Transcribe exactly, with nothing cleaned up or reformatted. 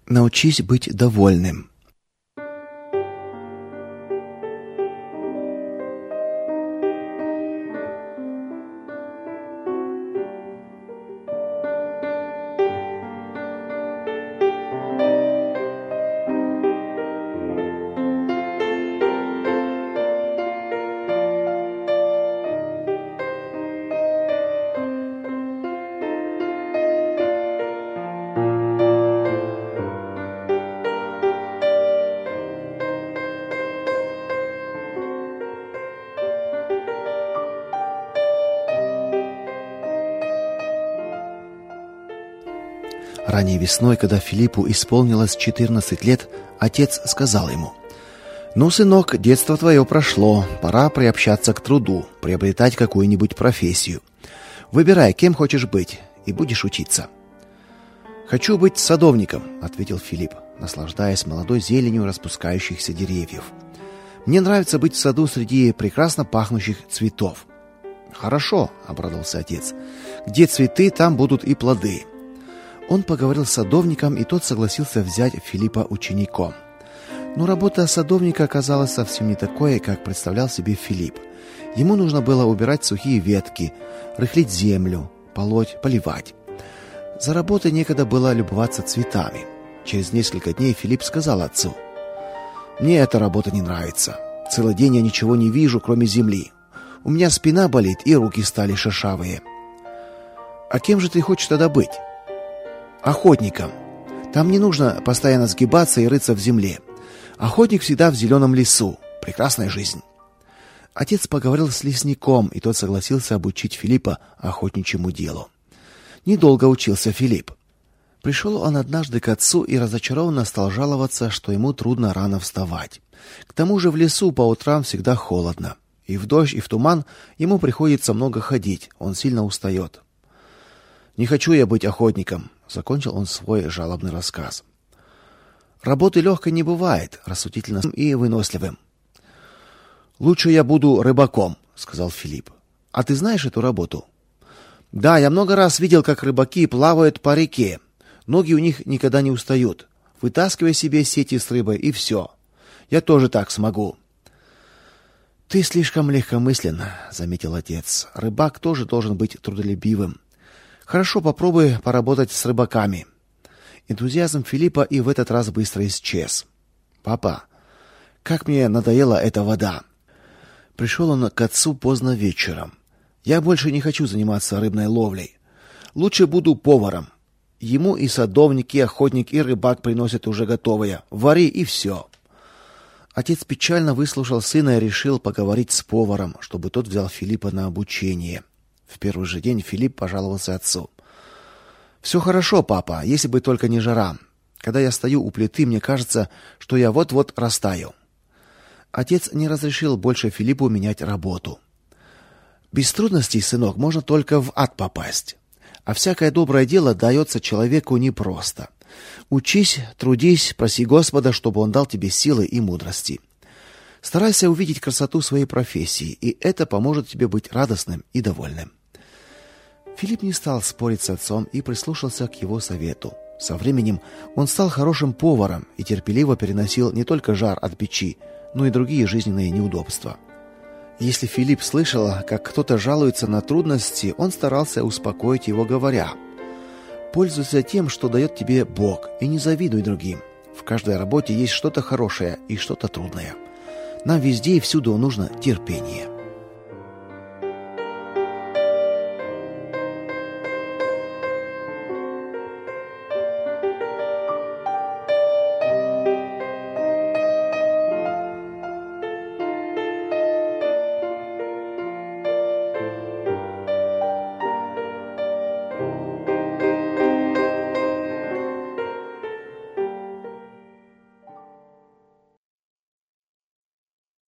Научись быть довольным. Ранней весной, когда Филиппу исполнилось четырнадцать лет, отец сказал ему: «Ну, сынок, детство твое прошло, пора приобщаться к труду, приобретать какую-нибудь профессию. Выбирай, кем хочешь быть, и будешь учиться». «Хочу быть садовником», — ответил Филипп, наслаждаясь молодой зеленью распускающихся деревьев. «Мне нравится быть в саду среди прекрасно пахнущих цветов». «Хорошо», — обрадовался отец. «Где цветы, там будут и плоды». Он поговорил с садовником, и тот согласился взять Филиппа учеником. Но работа садовника оказалась совсем не такой, как представлял себе Филипп. Ему нужно было убирать сухие ветки, рыхлить землю, полоть, поливать. За работой некогда было любоваться цветами. Через несколько дней Филипп сказал отцу: «Мне эта работа не нравится. Целый день я ничего не вижу, кроме земли. У меня спина болит, и руки стали шершавые». «А кем же ты хочешь тогда быть?» «Охотником. Там не нужно постоянно сгибаться и рыться в земле. Охотник всегда в зеленом лесу. Прекрасная жизнь». Отец поговорил с лесником, и тот согласился обучить Филиппа охотничьему делу. Недолго учился Филипп. Пришел он однажды к отцу и разочарованно стал жаловаться, что ему трудно рано вставать. К тому же в лесу по утрам всегда холодно. И в дождь, и в туман ему приходится много ходить, он сильно устает. «Не хочу я быть охотником», — закончил он свой жалобный рассказ. «Работы легкой не бывает, рассудительным и выносливым». «Лучше я буду рыбаком», — сказал Филипп. «А ты знаешь эту работу?» «Да, я много раз видел, как рыбаки плавают по реке. Ноги у них никогда не устают. Вытаскивай себе сети с рыбой, и все. Я тоже так смогу». «Ты слишком легкомыслен», — заметил отец. «Рыбак тоже должен быть трудолюбивым. Хорошо, попробуй поработать с рыбаками». Энтузиазм Филиппа и в этот раз быстро исчез. «Папа, как мне надоела эта вода». Пришел он к отцу поздно вечером. «Я больше не хочу заниматься рыбной ловлей. Лучше буду поваром. Ему и садовник, и охотник, и рыбак приносят уже готовое. Вари, и все». Отец печально выслушал сына и решил поговорить с поваром, чтобы тот взял Филиппа на обучение. В первый же день Филипп пожаловался отцу. «Все хорошо, папа, если бы только не жара. Когда я стою у плиты, мне кажется, что я вот-вот растаю». Отец не разрешил больше Филиппу менять работу. «Без трудностей, сынок, можно только в ад попасть. А всякое доброе дело дается человеку непросто. Учись, трудись, проси Господа, чтобы он дал тебе силы и мудрости. Старайся увидеть красоту своей профессии, и это поможет тебе быть радостным и довольным». Филипп не стал спорить с отцом и прислушался к его совету. Со временем он стал хорошим поваром и терпеливо переносил не только жар от печи, но и другие жизненные неудобства. Если Филипп слышал, как кто-то жалуется на трудности, он старался успокоить его, говоря: «Пользуйся тем, что дает тебе Бог, и не завидуй другим. В каждой работе есть что-то хорошее и что-то трудное. Нам везде и всюду нужно терпение».